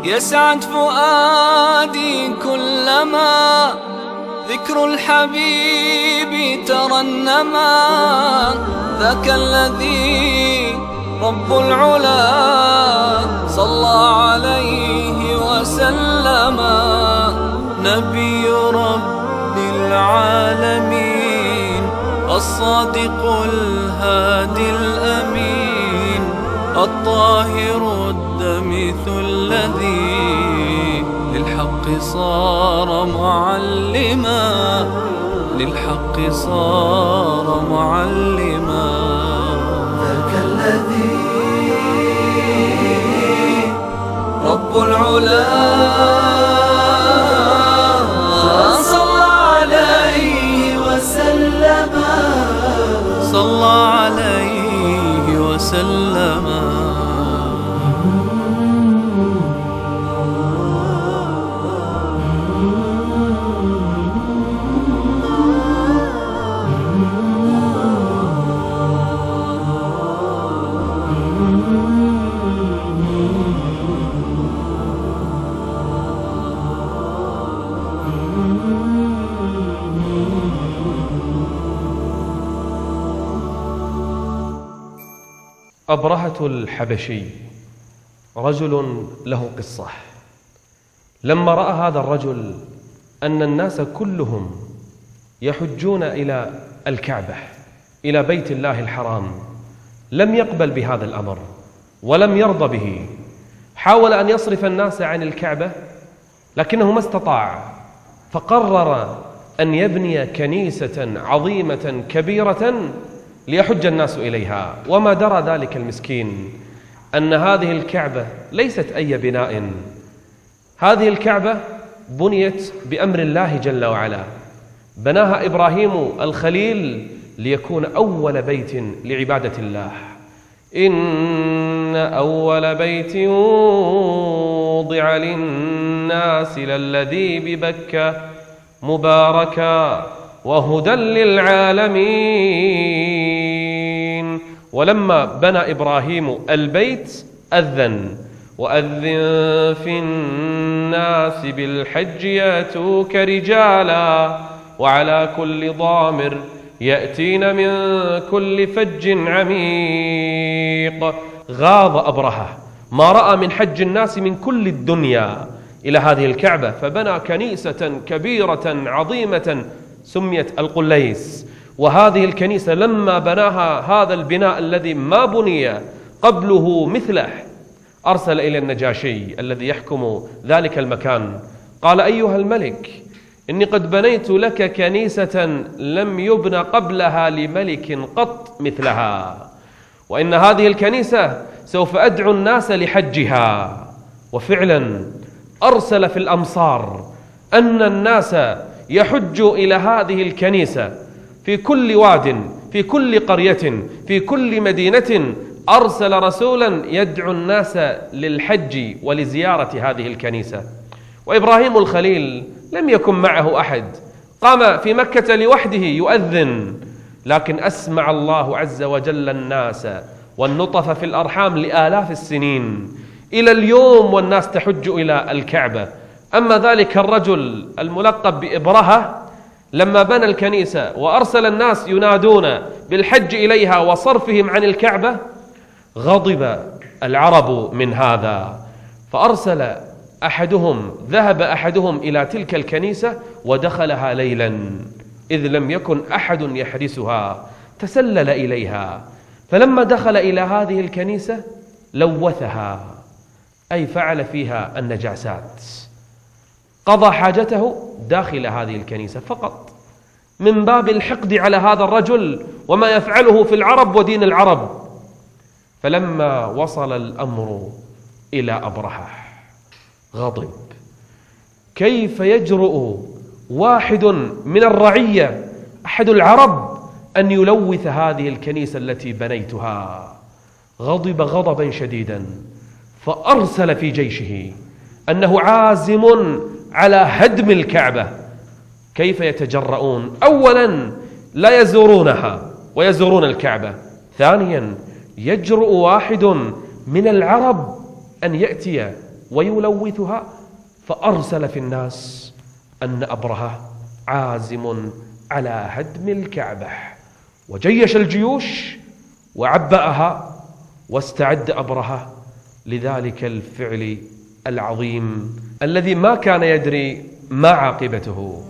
يسعد فؤادي كلما ذكر الحبيب ترنما. ذاك الذي رب العلا صلى عليه وسلم. نبي رب العالمين الصادق الهادي الأمين الطاهر الدمث الذي للحق صار معلما. للحق صار معلما. ذاك الذي رب العلا صلى عليه وسلم. صلى عليه وسلم. أبرهة الحبشي رجل له قصة. لما رأى هذا الرجل أن الناس كلهم يحجون إلى الكعبة إلى بيت الله الحرام لم يقبل بهذا الأمر ولم يرضى به. حاول أن يصرف الناس عن الكعبة لكنه ما استطاع، فقرر أن يبني كنيسة عظيمة كبيرة ليحج الناس إليها. وما درى ذلك المسكين أن هذه الكعبة ليست أي بناء. هذه الكعبة بنيت بأمر الله جل وعلا، بناها إبراهيم الخليل ليكون أول بيت لعبادة الله. إن أول بيت وضع للناس للذي ببكة مباركا وهدى للعالمين. ولما بنى إبراهيم البيت أذن وأذن في الناس بالحج يأتوك رجالا وعلى كل ضامر يأتين من كل فج عميق. غاض أبرهة ما رأى من حج الناس من كل الدنيا إلى هذه الكعبة، فبنى كنيسة كبيرة عظيمة سميت القليس. وهذه الكنيسة لما بناها هذا البناء الذي ما بني قبله مثله، أرسل إلى النجاشي الذي يحكم ذلك المكان، قال: أيها الملك، إني قد بنيت لك كنيسة لم يبنى قبلها لملك قط مثلها، وإن هذه الكنيسة سوف أدعو الناس لحجها. وفعلا أرسل في الأمصار أن الناس يحجوا إلى هذه الكنيسة في كل واد، في كل قرية، في كل مدينة. أرسل رسولا يدعو الناس للحج ولزيارة هذه الكنيسة. وإبراهيم الخليل لم يكن معه أحد، قام في مكة لوحده يؤذن، لكن أسمع الله عز وجل الناس والنطف في الأرحام لآلاف السنين إلى اليوم، والناس تحج إلى الكعبة. أما ذلك الرجل الملقب بإبرهة لما بنى الكنيسة وأرسل الناس ينادون بالحج إليها وصرفهم عن الكعبة، غضب العرب من هذا، فأرسل ذهب أحدهم إلى تلك الكنيسة ودخلها ليلا إذ لم يكن أحد يحرسها، تسلل إليها. فلما دخل إلى هذه الكنيسة لوثها، أي فعل فيها النجاسات، قضى حاجته داخل هذه الكنيسة فقط من باب الحقد على هذا الرجل وما يفعله في العرب ودين العرب. فلما وصل الأمر إلى أبرهة غضب. كيف يجرؤ واحد من الرعية أحد العرب أن يلوث هذه الكنيسة التي بنيتها؟ غضب غضبا شديدا، فأرسل في جيشه أنه عازم على هدم الكعبة. كيف يتجرؤون؟ أولا لا يزورونها ويزورون الكعبة، ثانيا يجرؤ واحد من العرب أن يأتي ويلوثها، فأرسل في الناس أن أبرهة عازم على هدم الكعبة، وجيش الجيوش وعبأها، واستعد أبرهة لذلك الفعل العظيم الذي ما كان يدري ما عاقبته.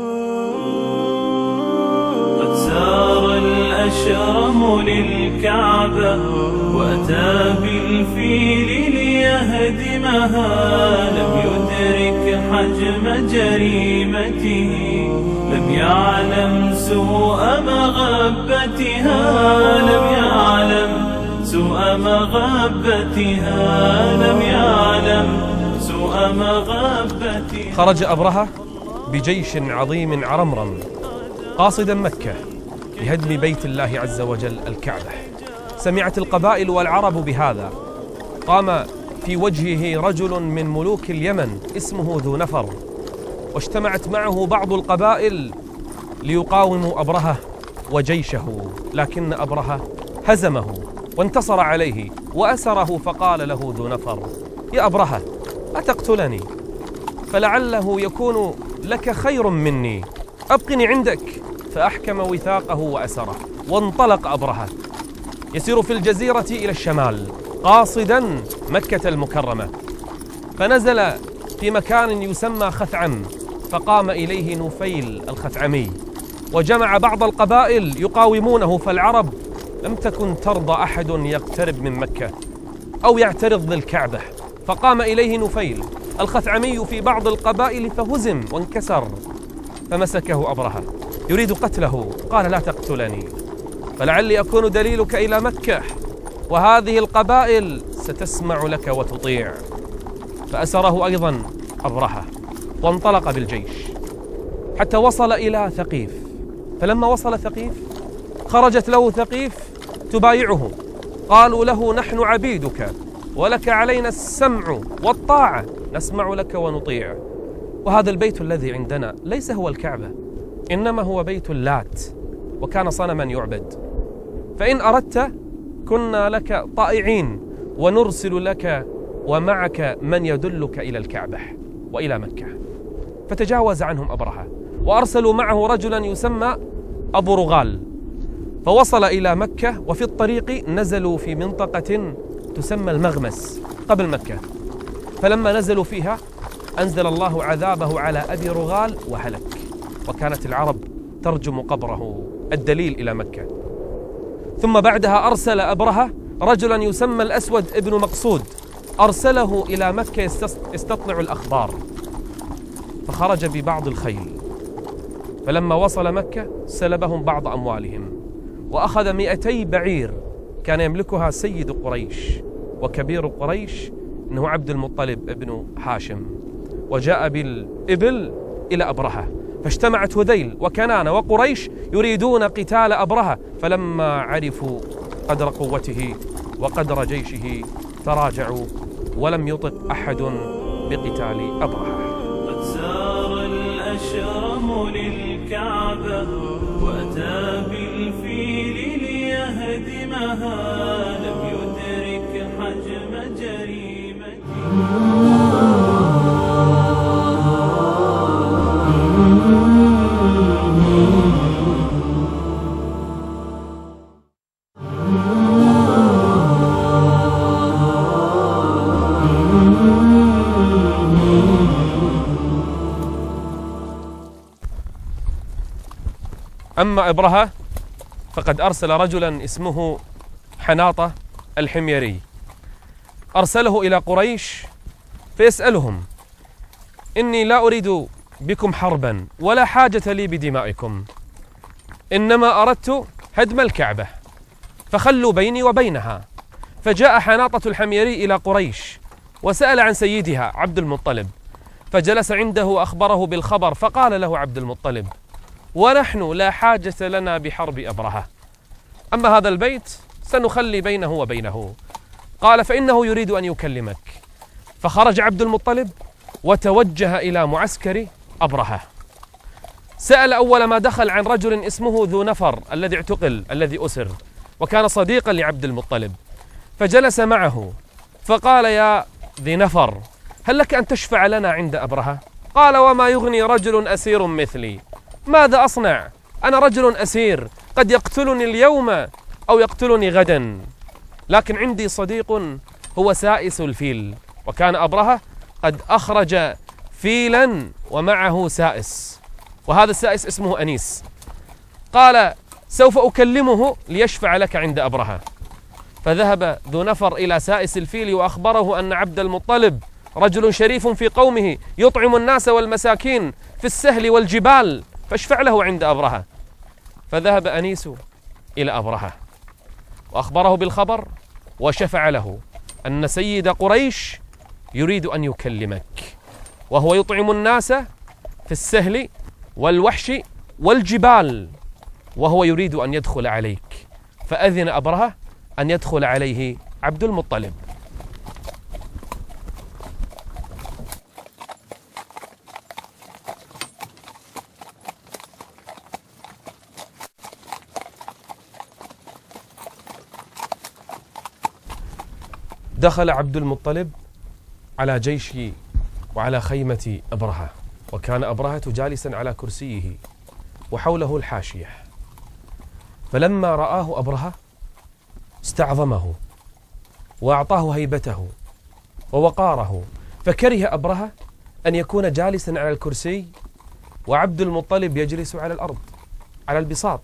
قد سار الأشرم للكعبة وأتى بالفيل ليهدمها، لم يدرك حجم جريمته، لم يعلم سوء مغبتها، لم يعلم سوء مغبتها، لم يعلم سوء مغبتها. خرج أبرهة بجيش عظيم عرمرم قاصدا مكة لهدم بيت الله عز وجل الكعبة. سمعت القبائل والعرب بهذا، قام في وجهه رجل من ملوك اليمن اسمه ذو نفر، واجتمعت معه بعض القبائل ليقاوموا أبرهة وجيشه، لكن أبرهة هزمه وانتصر عليه وأسره، فقال له ذو نفر: يا أبرهة، أتقتلني؟ فلعله يكون لك خير مني، أبقني عندك. فأحكم وثاقه وأسره، وانطلق أبرهة يسير في الجزيرة إلى الشمال قاصدا مكة المكرمة، فنزل في مكان يسمى خثعم، فقام إليه نفيل الخثعمي وجمع بعض القبائل يقاومونه، فالعرب لم تكن ترضى أحد يقترب من مكة أو يعترض للكعبة، فقام إليه نفيل الخثعمي في بعض القبائل فهزم وانكسر، فمسكه أبرهة يريد قتله، قال: لا تقتلني، فلعلي أكون دليلك إلى مكة، وهذه القبائل ستسمع لك وتطيع. فأسره أيضا أبرهة وانطلق بالجيش حتى وصل إلى ثقيف. فلما وصل ثقيف خرجت له ثقيف تبايعه، قالوا له: نحن عبيدك ولك علينا السمع والطاعة، نسمع لك ونطيع، وهذا البيت الذي عندنا ليس هو الكعبة، إنما هو بيت اللات، وكان صنما يعبد، فإن أردت كنا لك طائعين، ونرسل لك ومعك من يدلك إلى الكعبة وإلى مكة. فتجاوز عنهم أبرهة، وأرسلوا معه رجلا يسمى أبو رغال، فوصل إلى مكة، وفي الطريق نزلوا في منطقة تسمى المغمس قبل مكة، فلما نزلوا فيها أنزل الله عذابه على أبي رغال وهلك، وكانت العرب ترجم قبره، الدليل إلى مكة. ثم بعدها أرسل أبرهة رجلا يسمى الأسود ابن مقصود، أرسله إلى مكة يستطلع الأخبار، فخرج ببعض الخيل، فلما وصل مكة سلبهم بعض أموالهم، وأخذ 200 بعير كان يملكها سيد قريش وكبير قريش إنه عبد المطلب ابن هاشم، وجاء بالإبل إلى أبرهة، فاجتمعت هذيل وكنانة وقريش يريدون قتال أبرهة، فلما عرفوا قدر قوته وقدر جيشه تراجعوا، ولم يطق أحد بقتال أبرهة. قد سار الأشرم للكعبة وأتى بالفيل ليهدمها، لم يدرك حجم جريمته. أما أبرهة فقد أرسل رجلا اسمه حناطة الحميري، أرسله إلى قريش فيسألهم: إني لا أريد بكم حربا ولا حاجة لي بدمائكم، إنما أردت هدم الكعبة، فخلوا بيني وبينها. فجاء حناطة الحميري إلى قريش وسأل عن سيدها عبد المطلب، فجلس عنده وأخبره بالخبر، فقال له عبد المطلب: ونحن لا حاجة لنا بحرب أبرهة، أما هذا البيت سنخلي بينه وبينه. قال: فإنه يريد أن يكلمك. فخرج عبد المطلب وتوجه إلى معسكر أبرهة. سأل أول ما دخل عن رجل اسمه ذو نفر الذي اعتقل، الذي أسر، وكان صديقا لعبد المطلب، فجلس معه فقال: يا ذي نفر، هل لك أن تشفع لنا عند أبرهة؟ قال: وما يغني رجل أسير مثلي، ماذا أصنع؟ أنا رجل أسير، قد يقتلني اليوم أو يقتلني غدا، لكن عندي صديق هو سائس الفيل. وكان أبرهة قد أخرج فيلا ومعه سائس، وهذا السائس اسمه أنيس. قال: سوف أكلمه ليشفع لك عند أبرهة. فذهب ذو نفر إلى سائس الفيل وأخبره أن عبد المطلب رجل شريف في قومه يطعم الناس والمساكين في السهل والجبال، فاشفع له عند أبرهة. فذهب أنيس إلى أبرهة وأخبره بالخبر وشفع له أن سيد قريش يريد أن يكلمك، وهو يطعم الناس في السهل والوحش والجبال، وهو يريد أن يدخل عليك. فأذن أبرهة أن يدخل عليه عبد المطلب. دخل عبد المطلب على جيش وعلى خيمة أبرهة، وكان أبرهة جالسا على كرسيه وحوله الحاشية. فلما رآه أبرهة استعظمه وأعطاه هيبته ووقاره، فكره أبرهة أن يكون جالسا على الكرسي وعبد المطلب يجلس على الأرض على البساط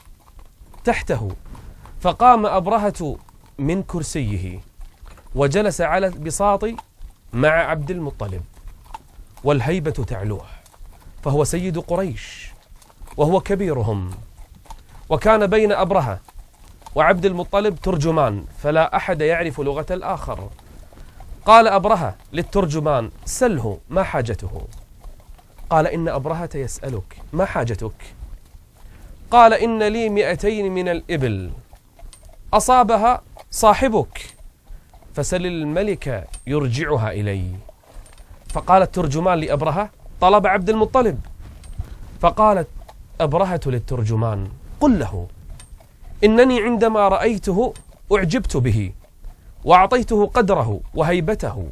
تحته. فقام أبرهة من كرسيه وجلس على البساط مع عبد المطلب، والهيبة تعلوه، فهو سيد قريش وهو كبيرهم. وكان بين أبرهة وعبد المطلب ترجمان، فلا أحد يعرف لغة الآخر. قال أبرهة للترجمان: سله ما حاجته؟ قال: إن أبرهة يسألك ما حاجتك؟ قال: إن لي 200 من الإبل أصابها صاحبك، فسل الملك يرجعها إلي. فقال الترجمان لأبرهة: طلب عبد المطلب. فقالت أبرهة للترجمان: قل له إنني عندما رأيته أعجبت به وأعطيته قدره وهيبته،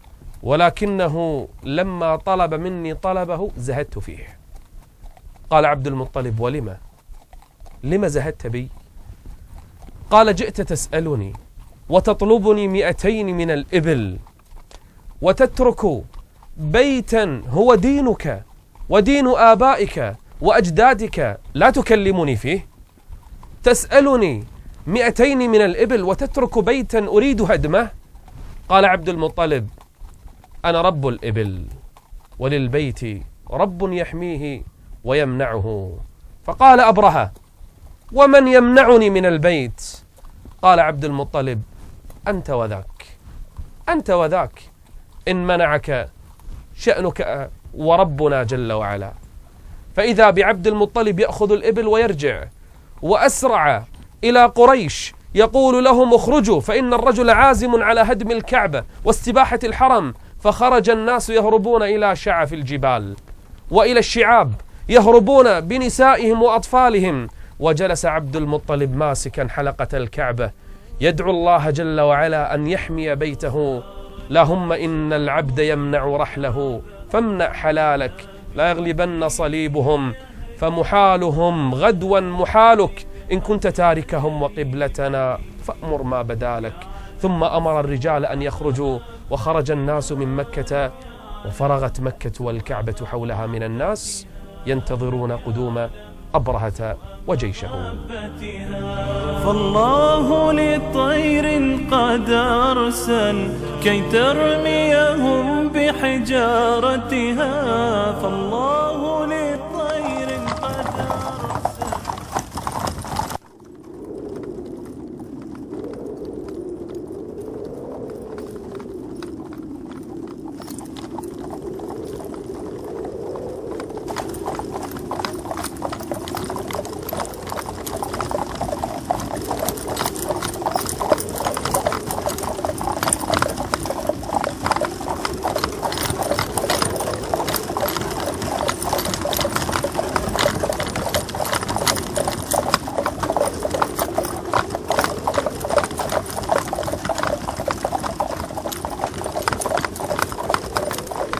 ولكنه لما طلب مني طلبه زهدت فيه. قال عبد المطلب: لما زهدت بي؟ قال: جئت تسألني وتطلبني 200 من الإبل وتترك بيتا هو دينك ودين آبائك وأجدادك لا تكلمني فيه؟ تسألني 200 من الإبل وتترك بيتا أريد هدمه؟ قال عبد المطلب: أنا رب الإبل وللبيت رب يحميه ويمنعه. فقال أبرهة: ومن يمنعني من البيت؟ قال عبد المطلب: أنت وذاك، إن منعك شأنك وربنا جل وعلا. فإذا بعبد المطلب يأخذ الإبل ويرجع، وأسرع إلى قريش يقول لهم: اخرجوا، فإن الرجل عازم على هدم الكعبة واستباحة الحرم. فخرج الناس يهربون إلى شعف الجبال وإلى الشعاب، يهربون بنسائهم وأطفالهم. وجلس عبد المطلب ماسكا حلقة الكعبة يدعو الله جل وعلا أن يحمي بيته. اللهم إن العبد يمنع رحله فامنع حلالك، لا يغلبن صليبهم فمحالهم غدوا محالك، إن كنت تاركهم وقبلتنا فأمر ما بدالك. ثم أمر الرجال أن يخرجوا، وخرج الناس من مكة، وفرغت مكة والكعبة حولها من الناس ينتظرون قدوم أبرهة وجيشه. فالله للطير قد أرسل كي ترميهم بحجارتها، فالله للطير قد أرسل.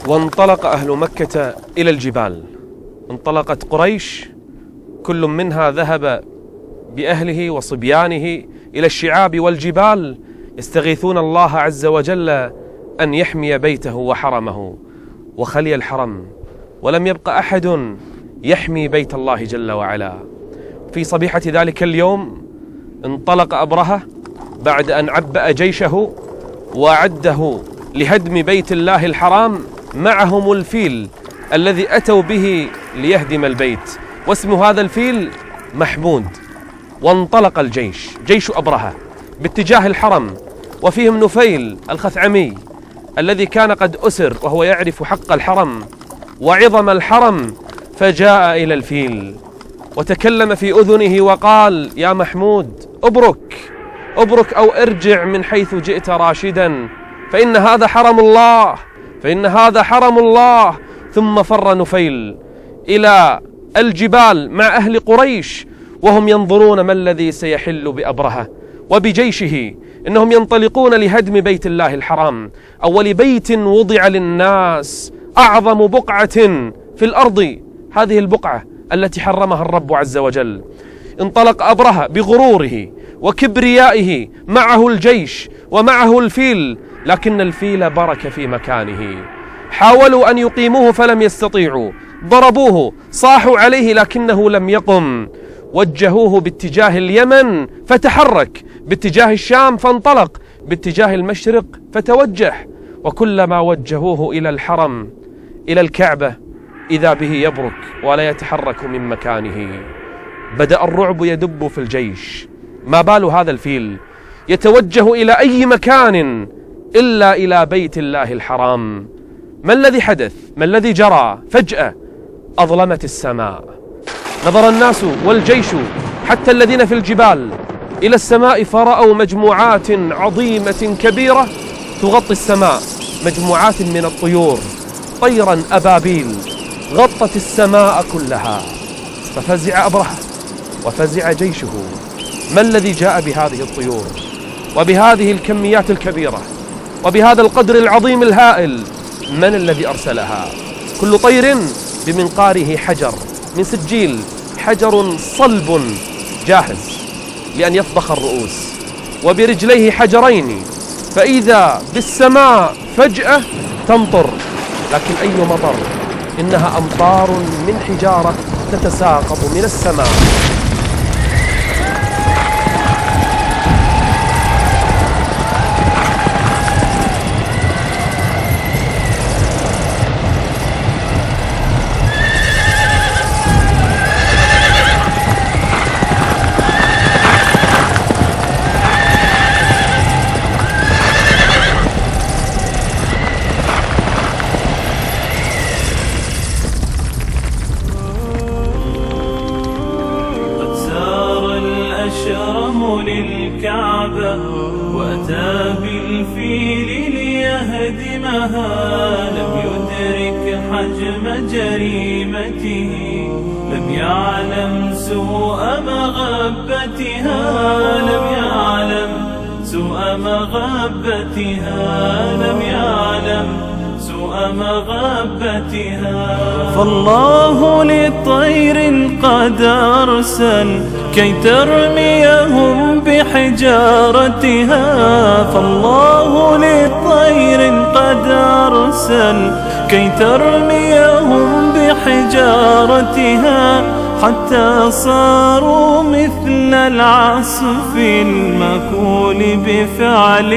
وانطلق أهل مكة إلى الجبال. انطلقت قريش كل منها ذهب بأهله وصبيانه إلى الشعاب والجبال يستغيثون الله عز وجل أن يحمي بيته وحرمه، وخلي الحرم ولم يبق أحد يحمي بيت الله جل وعلا. في صبيحة ذلك اليوم انطلق أبرهة بعد أن عبأ جيشه وعده لهدم بيت الله الحرام، معهم الفيل الذي أتوا به ليهدم البيت، واسم هذا الفيل محمود. وانطلق الجيش، جيش أبرهة، باتجاه الحرم، وفيهم نفيل الخثعمي الذي كان قد أسر وهو يعرف حق الحرم وعظم الحرم، فجاء إلى الفيل وتكلم في أذنه وقال: يا محمود، أبرك أو ارجع من حيث جئت راشدا، فإن هذا حرم الله. ثم فر نفيل إلى الجبال مع أهل قريش وهم ينظرون ما الذي سيحل بأبرهة وبجيشه. إنهم ينطلقون لهدم بيت الله الحرام، أول بيت وضع للناس، أعظم بقعة في الأرض، هذه البقعة التي حرمها الرب عز وجل. انطلق أبرهة بغروره وكبريائه، معه الجيش ومعه الفيل، لكن الفيل برك في مكانه. حاولوا أن يقيموه فلم يستطيعوا، ضربوه، صاحوا عليه لكنه لم يقم. وجهوه باتجاه اليمن فتحرك، باتجاه الشام فانطلق، باتجاه المشرق فتوجه، وكلما وجهوه إلى الحرم إلى الكعبة إذا به يبرك ولا يتحرك من مكانه. بدأ الرعب يدب في الجيش. ما بال هذا الفيل يتوجه إلى أي مكان إلا إلى بيت الله الحرام؟ ما الذي حدث؟ ما الذي جرى؟ فجأة أظلمت السماء، نظر الناس والجيش حتى الذين في الجبال إلى السماء، فرأوا مجموعات عظيمة كبيرة تغطي السماء، مجموعات من الطيور، طيرا أبابيل غطت السماء كلها. ففزع أبرهة وفزع جيشه. ما الذي جاء بهذه الطيور وبهذه الكميات الكبيرة وبهذا القدر العظيم الهائل؟ من الذي أرسلها؟ كل طير بمنقاره حجر من سجيل، حجر صلب جاهز لأن يطبخ الرؤوس، وبرجليه حجرين، فإذا بالسماء فجأة تمطر، لكن أي مطر؟ إنها أمطار من حجارة تتساقط من السماء. للكعبة وأتى بالفيل ليهدمها، لم يدرك حجم جريمته، لم يعلم سوء مغبتها، لم يعلم سوء مغبتها، لم يعلم سوء مغبتها. فالله للطير قد أرسل كي ترميهم بحجارتها، فالله للطير قد أرسل كي ترميهم بحجارتها، حتى صاروا مثل العصف المأكول بفعل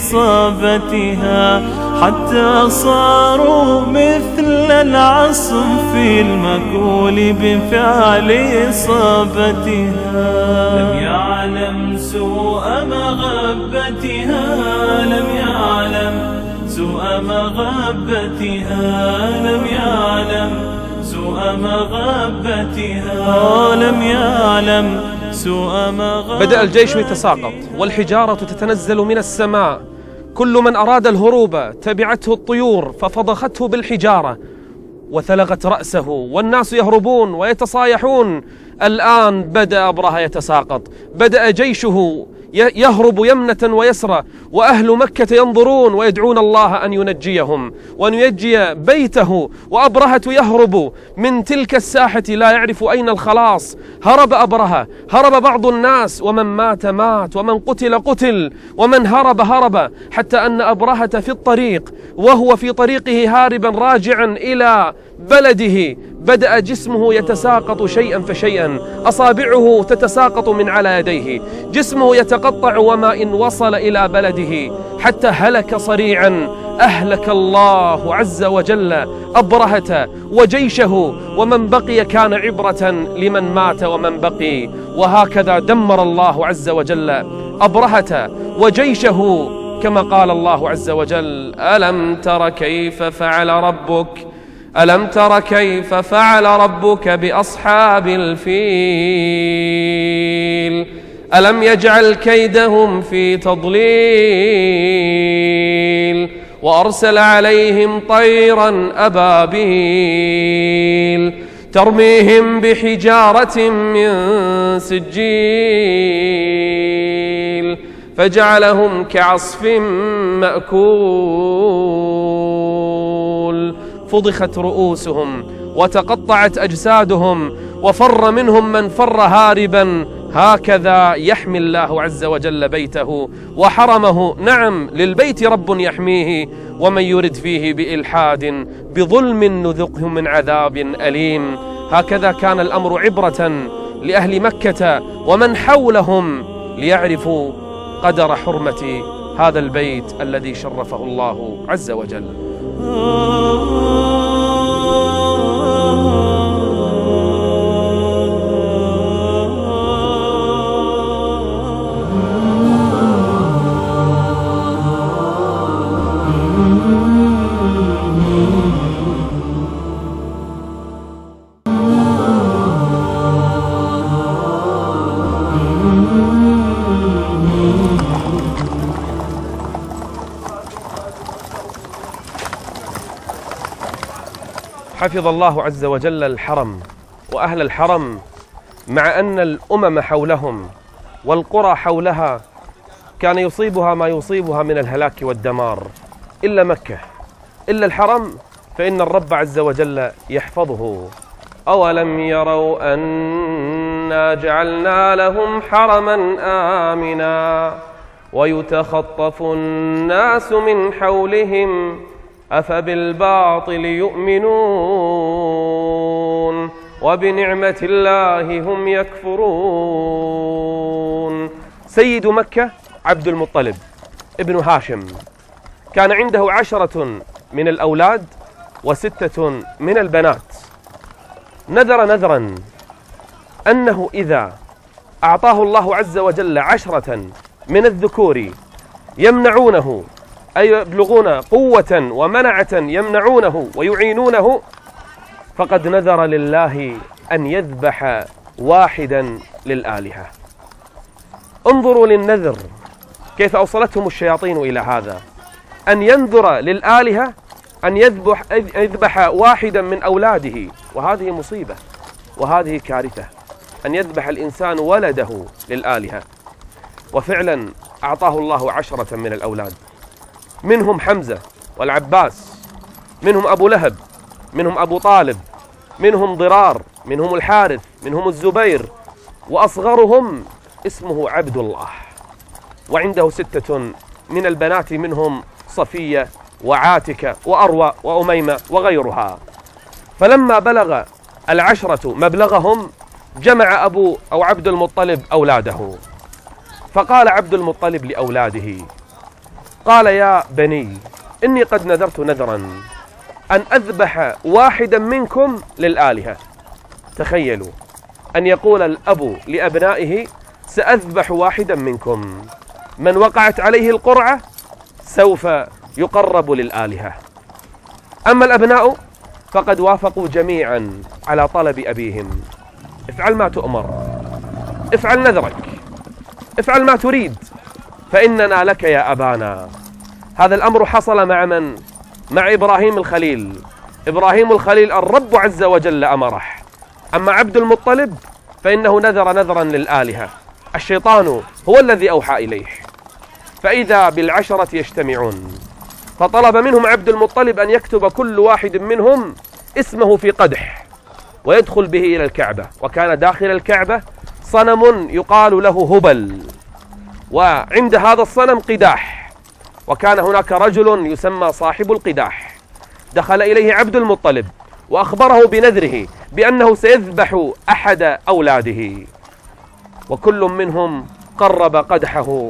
إصابتها، حتى صاروا مثل العصف المأكول بفعل إصابتها. لم يعلم سوء مغبتها، لم يعلم سوء مغبتها، لم يعلم سوء مغبتها، لم يعلم سوء مغبتها. بدأ الجيش يتساقط والحجارة تتنزل من السماء، كل من أراد الهروب تبعته الطيور ففضخته بالحجارة وثلغت رأسه، والناس يهربون ويتصايحون. الآن بدأ أبرهة يتساقط، بدأ جيشه يهرب يمنة ويسرى، وأهل مكة ينظرون ويدعون الله أن ينجيهم وأن ينجي بيته. وأبرهة يهرب من تلك الساحة لا يعرف أين الخلاص. هرب أبرهة، هرب بعض الناس، ومن مات مات، ومن قتل قتل، ومن هرب هرب، حتى أن أبرهة في الطريق وهو في طريقه هاربا راجعا إلى بلده بدأ جسمه يتساقط شيئا فشيئا، أصابعه تتساقط من على يديه، جسمه يتقطع، وما إن وصل إلى بلده حتى هلك صريعا. أهلك الله عز وجل أبرهة وجيشه، ومن بقي كان عبرة لمن مات ومن بقي. وهكذا دمر الله عز وجل أبرهة وجيشه، كما قال الله عز وجل: ألم تر كيف فعل ربك ألم تر كيف فعل ربك بأصحاب الفيل ألم يجعل كيدهم في تضليل وأرسل عليهم طيرا أبابيل ترميهم بحجارة من سجيل فجعلهم كعصف مأكول فضخت رؤوسهم وتقطعت أجسادهم وفر منهم من فر هاربا. هكذا يحمي الله عز وجل بيته وحرمه. نعم، للبيت رب يحميه، ومن يرد فيه بإلحاد بظلم نذقه من عذاب أليم. هكذا كان الأمر عبرة لأهل مكة ومن حولهم ليعرفوا قدر حرمة هذا البيت الذي شرفه الله عز وجل. حفظ الله عز وجل الحرم وأهل الحرم، مع أن الأمم حولهم والقرى حولها كان يصيبها ما يصيبها من الهلاك والدمار، إلا مكة، إلا الحرم، فإن الرب عز وجل يحفظه. أولم يروا أنا جعلنا لهم حرما آمنا ويتخطف الناس من حولهم أفبالباطل يؤمنون وبنعمة الله هم يكفرون. سيد مكة عبد المطلب ابن هاشم كان عنده 10 من الأولاد و6 من البنات. نذر نذرا أنه إذا أعطاه الله عز وجل 10 من الذكور يمنعونه، أي يبلغون قوة ومنعة يمنعونه ويعينونه، فقد نذر لله أن يذبح واحدا للآلهة. انظروا للنذر كيف أوصلتهم الشياطين إلى هذا، أن ينذر للآلهة أن يذبح واحدا من أولاده. وهذه مصيبة وهذه كارثة، أن يذبح الإنسان ولده للآلهة. وفعلا أعطاه الله 10 من الأولاد، منهم حمزة والعباس، منهم أبو لهب، منهم أبو طالب، منهم ضرار، منهم الحارث، منهم الزبير، وأصغرهم اسمه عبد الله. وعنده 6 من البنات، منهم صفية وعاتكة وأروى وأميمة وغيرها. فلما بلغ 10 مبلغهم جمع أبو أو عبد المطلب أولاده، فقال عبد المطلب لأولاده، قال: يا بني، إني قد نذرت نذرا أن أذبح واحدا منكم للآلهة. تخيلوا أن يقول الأب لأبنائه: سأذبح واحدا منكم، من وقعت عليه القرعة سوف يقرب للآلهة. أما الأبناء فقد وافقوا جميعا على طلب أبيهم: افعل ما تؤمر، افعل نذرك، افعل ما تريد، فإننا لك يا أبانا. هذا الأمر حصل مع من؟ مع إبراهيم الخليل. إبراهيم الخليل الرب عز وجل أمره. أما عبد المطلب فإنه نذر نذرا للآلهة، الشيطان هو الذي أوحى إليه. فإذا بالعشرة يجتمعون، فطلب منهم عبد المطلب أن يكتب كل واحد منهم اسمه في قدح ويدخل به إلى الكعبة. وكان داخل الكعبة صنم يقال له هبل، وعند هذا الصنم قداح، وكان هناك رجل يسمى صاحب القداح. دخل إليه عبد المطلب وأخبره بنذره بأنه سيذبح أحد أولاده، وكل منهم قرب قدحه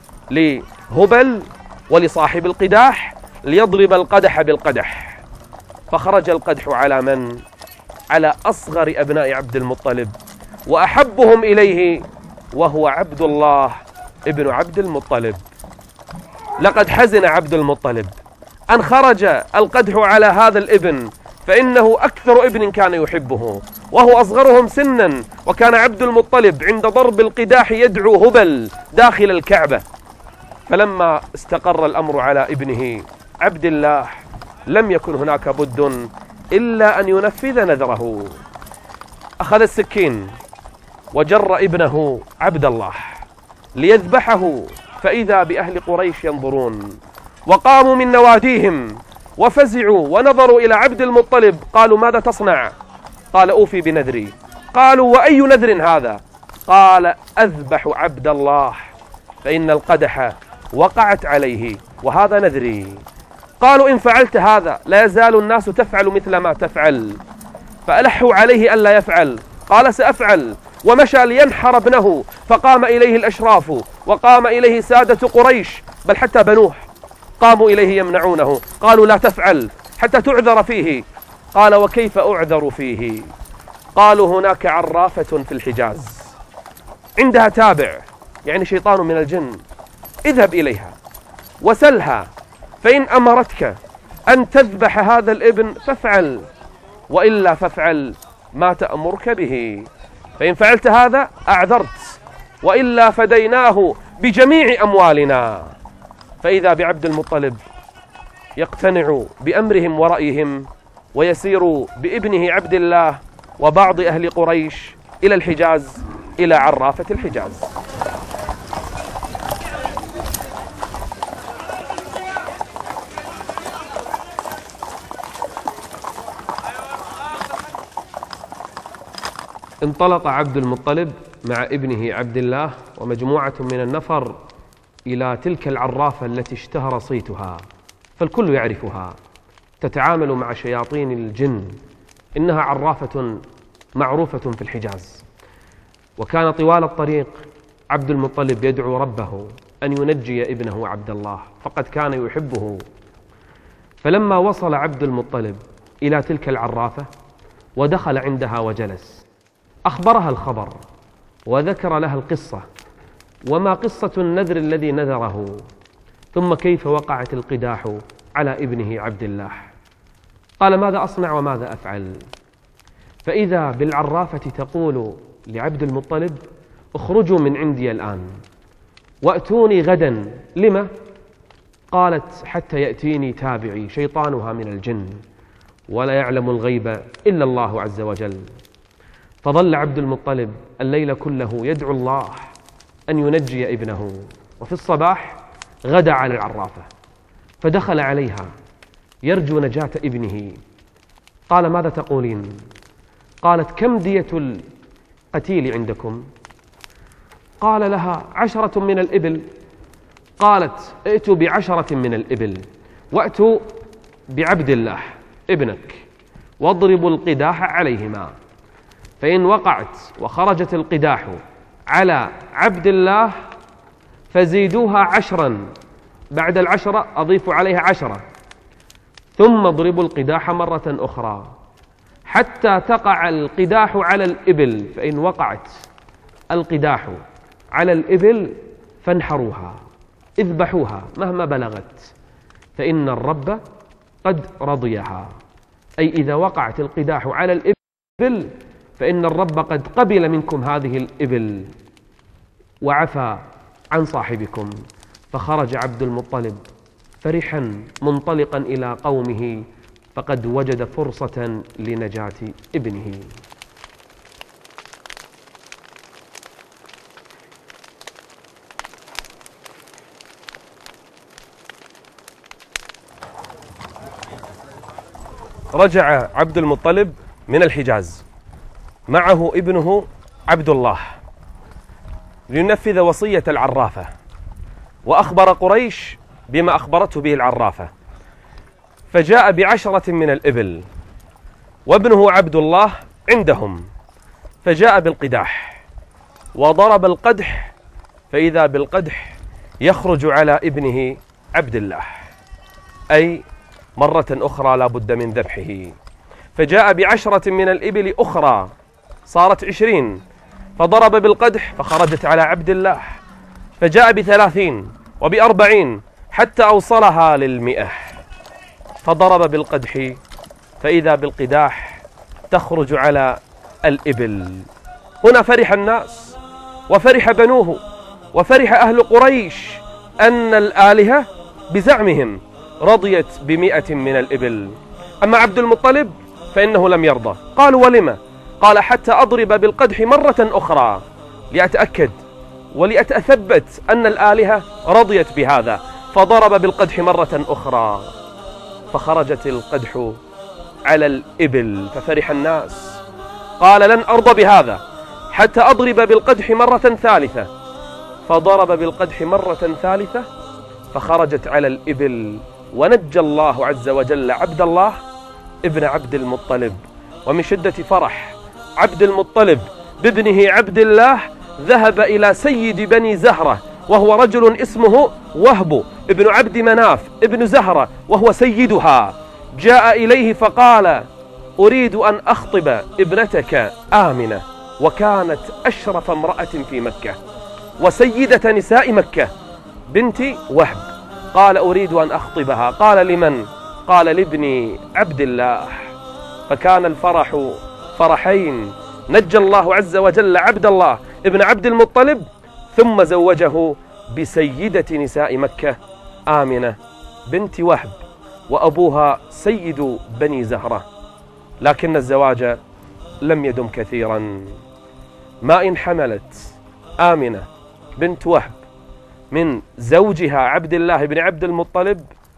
لهبل ولصاحب القداح ليضرب القدح بالقدح. فخرج القدح على من؟ على أصغر أبناء عبد المطلب وأحبهم إليه، وهو عبد الله ابن عبد المطلب. لقد حزن عبد المطلب أن خرج القدح على هذا الابن، فإنه أكثر ابن كان يحبه وهو أصغرهم سنا. وكان عبد المطلب عند ضرب القداح يدعو هبل داخل الكعبة. فلما استقر الأمر على ابنه عبد الله لم يكن هناك بد إلا أن ينفذ نذره. أخذ السكين وجر ابنه عبد الله ليذبحه، فإذا بأهل قريش ينظرون، وقاموا من نواديهم وفزعوا ونظروا إلى عبد المطلب. قالوا: ماذا تصنع؟ قال: أوفي بنذري. قالوا: وأي نذر هذا؟ قال: أذبح عبد الله، فإن القدح وقعت عليه وهذا نذري. قالوا: إن فعلت هذا لا يزال الناس تفعل مثل ما تفعل. فألحوا عليه ألا يفعل. قال: سأفعل. ومشى لينحر ابنه، فقام إليه الأشراف وقام إليه سادة قريش، بل حتى بنوه قاموا إليه يمنعونه. قالوا: لا تفعل حتى تعذر فيه. قال: وكيف أعذر فيه؟ قالوا: هناك عرافة في الحجاز عندها تابع، يعني شيطان من الجن، اذهب إليها وسلها، فإن أمرتك أن تذبح هذا الابن فافعل، وإلا فافعل ما تأمرك به، فإن فعلت هذا أعذرت، وإلا فديناه بجميع أموالنا. فإذا بعبد المطلب يقتنع بأمرهم ورأيهم ويسير بابنه عبد الله وبعض أهل قريش إلى الحجاز، إلى عرافة الحجاز. انطلق عبد المطلب مع ابنه عبد الله ومجموعة من النفر إلى تلك العرافة التي اشتهر صيتها، فالكل يعرفها، تتعامل مع شياطين الجن. إنها عرافة معروفة في الحجاز. وكان طوال الطريق عبد المطلب يدعو ربه أن ينجي ابنه عبد الله، فقد كان يحبه. فلما وصل عبد المطلب إلى تلك العرافة ودخل عندها وجلس، أخبرها الخبر وذكر لها القصة وما قصة النذر الذي نذره، ثم كيف وقعت القداح على ابنه عبد الله. قال: ماذا أصنع وماذا أفعل؟ فإذا بالعرافة تقول لعبد المطلب: اخرجوا من عندي الآن وأتوني غدا. لما؟ قالت: حتى يأتيني تابعي شيطانها من الجن، ولا يعلم الغيب إلا الله عز وجل. فظل عبد المطلب الليل كله يدعو الله أن ينجي ابنه، وفي الصباح غدا على العرافة فدخل عليها يرجو نجاة ابنه. قال: ماذا تقولين؟ قالت: كم دية القتيل عندكم؟ قال لها: 10 من الإبل. قالت: ائتوا ب10 من الإبل وأتوا بعبد الله ابنك واضربوا القداح عليهما، فإن وقعت وخرجت القداح على عبد الله فزيدوها 10، بعد 10 أضيفوا عليها 10، ثم اضربوا القداح مرة أخرى حتى تقع القداح على الإبل، فإن وقعت القداح على الإبل فانحروها، اذبحوها مهما بلغت، فإن الرب قد رضيها. أي إذا وقعت القداح على الإبل فإن الرب قد قبل منكم هذه الإبل وعفى عن صاحبكم. فخرج عبد المطلب فرحا منطلقا إلى قومه، فقد وجد فرصة لنجاة ابنه. رجع عبد المطلب من الحجاز، معه ابنه عبد الله لينفذ وصية العرافة، وأخبر قريش بما أخبرته به العرافة، فجاء ب10 من الإبل وابنه عبد الله عندهم، فجاء بالقداح وضرب القدح، فإذا بالقدح يخرج على ابنه عبد الله، أي مرة أخرى لا بد من ذبحه. فجاء ب10 من الإبل أخرى صارت 20، فضرب بالقدح فخرجت على عبد الله، فجاء ب30 وب40 حتى أوصلها لل100، فضرب بالقدح فإذا بالقداح تخرج على الإبل. هنا فرح الناس وفرح بنوه وفرح أهل قريش أن الآلهة بزعمهم رضيت ب100 من الإبل. أما عبد المطلب فإنه لم يرضى. قالوا ولم؟ قال حتى أضرب بالقدح مرة أخرى لأتأكد ولأتثبت أن الآلهة رضيت بهذا، فضرب بالقدح مرة أخرى فخرجت القدح على الإبل، ففرح الناس. قال لن أرضى بهذا حتى أضرب بالقدح مرة ثالثة، فضرب بالقدح مرة ثالثة فخرجت على الإبل، ونجى الله عز وجل عبد الله ابن عبد المطلب. ومن شدة فرح عبد المطلب بابنه عبد الله ذهب إلى سيد بني زهرة، وهو رجل اسمه وهب ابن عبد مناف ابن زهرة، وهو سيدها. جاء إليه فقال أريد أن أخطب ابنتك آمنة، وكانت أشرف امرأة في مكة وسيدة نساء مكة، بنت وهب. قال أريد أن أخطبها. قال لمن؟ قال لابني عبد الله. فكان الفرح فرحين، نجى الله عز وجل عبد الله ابن عبد المطلب، ثم زوجه بسيدة نساء مكة آمنة بنت وهب، وأبوها سيد بني زهرة. لكن الزواج لم يدم كثيرا، ما إن حملت آمنة بنت وهب من زوجها عبد الله بن عبد المطلب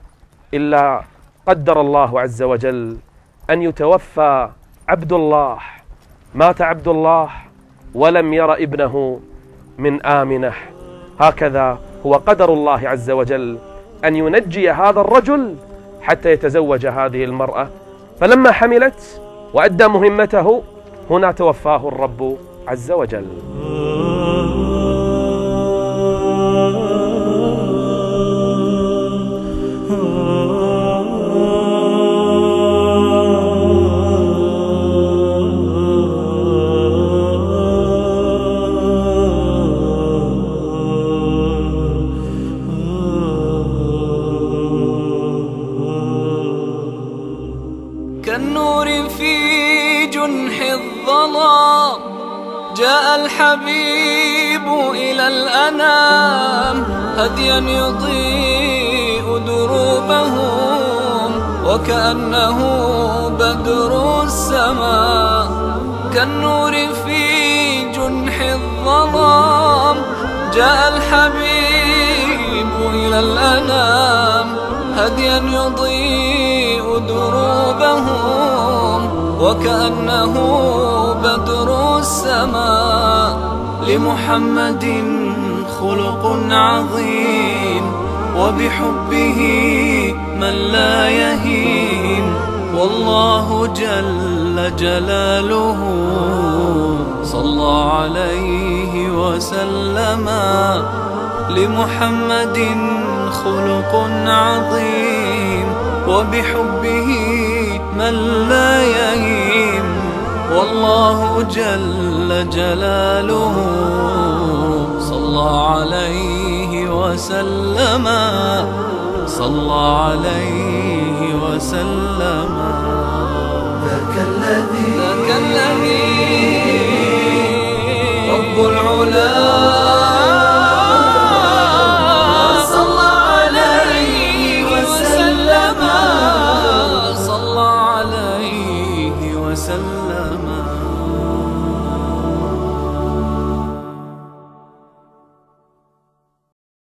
إلا قدر الله عز وجل أن يتوفى عبد الله. مات عبد الله ولم ير ابنه من آمنة. هكذا هو قدر الله عز وجل أن ينجي هذا الرجل حتى يتزوج هذه المرأة. فلما حملت وأدى مهمته هنا توفاه الرب عز وجل. كالنور في جنح الظلام جاء الحبيب إلى الأنام، هديا يضيء دروبهم وكأنه بدر السماء. كالنور في جنح الظلام جاء الحبيب إلى الأنام، هديا يضيء دروبهم وكأنه بدر السماء. لمحمد خلق عظيم وبحبه من لا يهين، والله جل جلاله صلى عليه وسلم. لمحمد خلق عظيم وبحبه من لا يهين، والله جل جلاله صلى عليه وسلم، صلى عليه وسلم. ذاك الذي رب العلا صلى عليه وسلم، صلى عليه وسلم.